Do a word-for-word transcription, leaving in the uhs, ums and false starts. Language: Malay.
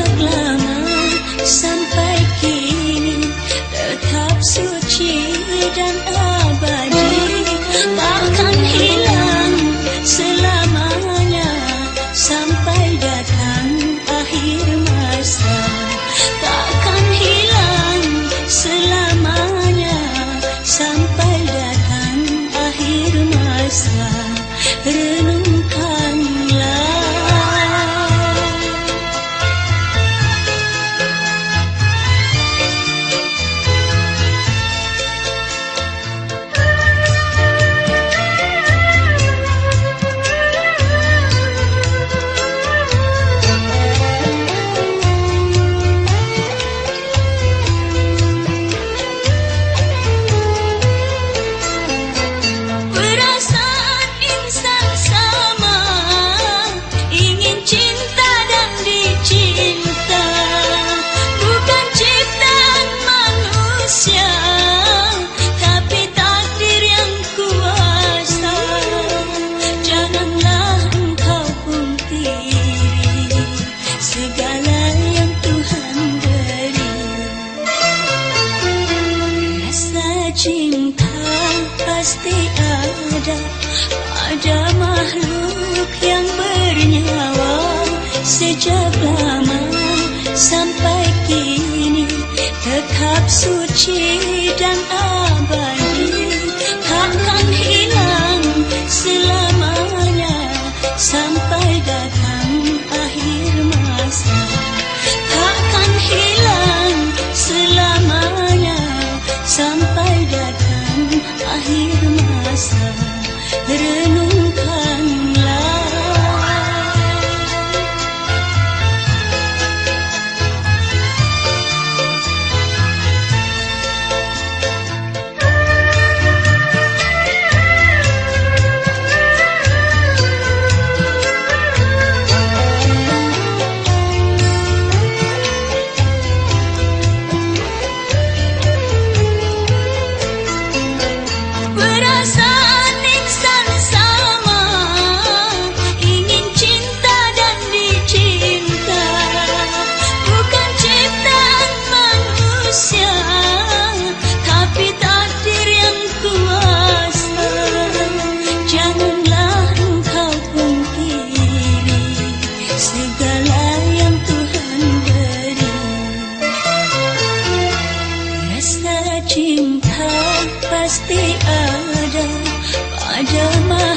lama sampai kini tetap suci dan abadi, takkan hilang selamanya sampai datang akhir masa, takkan hilang selamanya sampai datang akhir masa. Renungkanlah. Cinta pasti ada pada makhluk yang bernyawa sejak lama sampai kini tetap suci dan abadi, takkan hilang selamanya sampai datang akhir masa, takkan hilang selamanya sampai datang akhir masa. Renungkanlah. Cinta pasti ada pada